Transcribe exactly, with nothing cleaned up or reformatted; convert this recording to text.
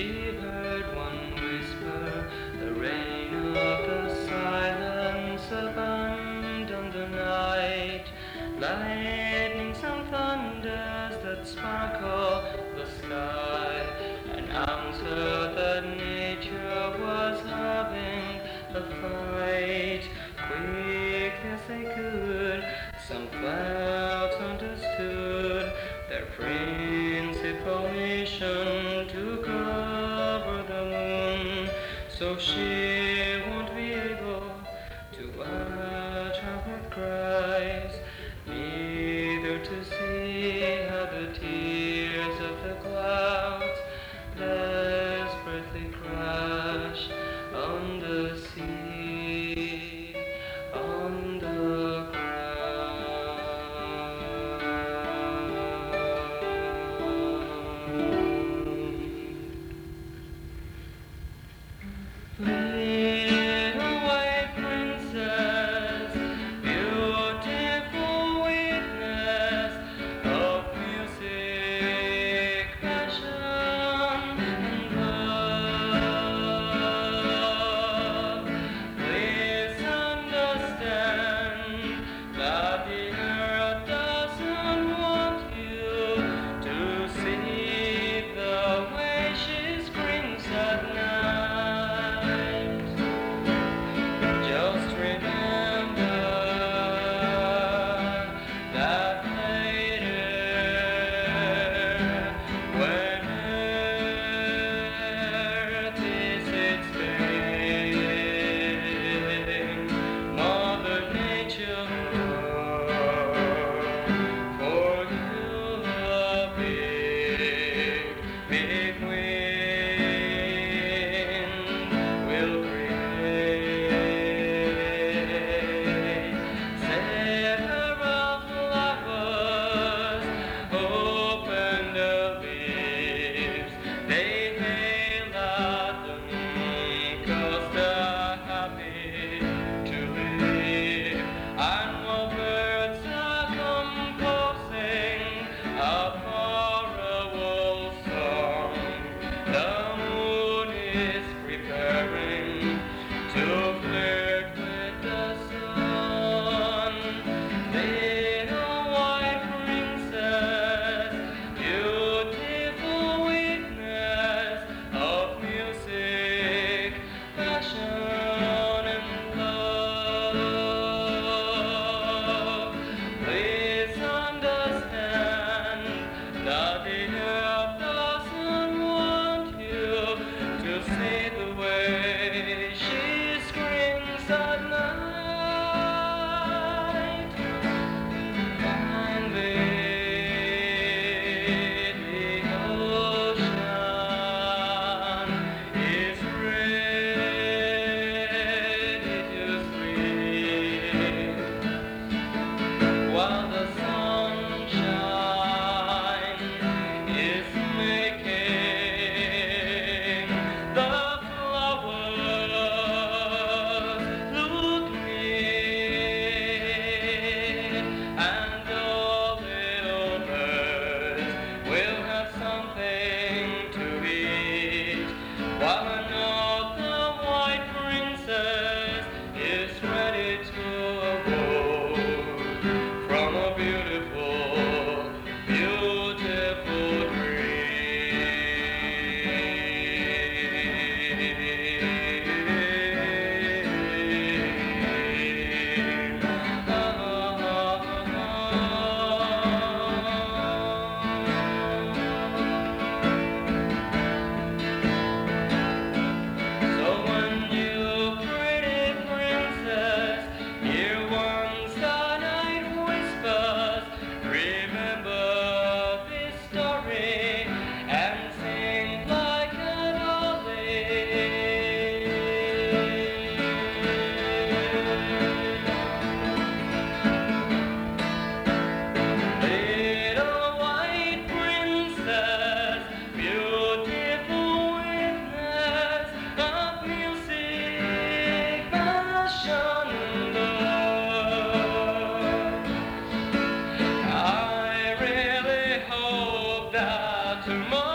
She heard one whisper, the rain of the silence abandoned the night, lightnings and thunders that sparkle the sky, an answer that nature was having a fight. Quick as they could, some clouds understood their principal mission to cover the moon, so she won't be able to watch her with cries, neither to see how the tears of the clouds desperately crash on the sea, on the ground. Little white princess, beautiful witness of music, passion, and love, please understand that the earth doesn't want you to see the way she screams at night. Just remember that later, when earth is its pain, Mother Nature for you a big, big wind will create several flowers, open the leaves, they hail at them, 'cause they're happy to live, and while birds are composing a horrible song, the moon is preparing to flirt with the sun. Little white princess, beautiful witness of music, passion, and love, please understand that the earth doesn't want you to see the way she screams at night. Finally, the ocean is ready to sleep, while the sunshine is making the flowers look neat, and all little birds will have something to eat, while another white princess is ready to awoke from a beautiful, beautiful dream. So when you pretty princess hear one starlight whispers, remember this story and sing like a dolly. Little white princess, beautiful witness of music, passion, and love. I really hope that tomorrow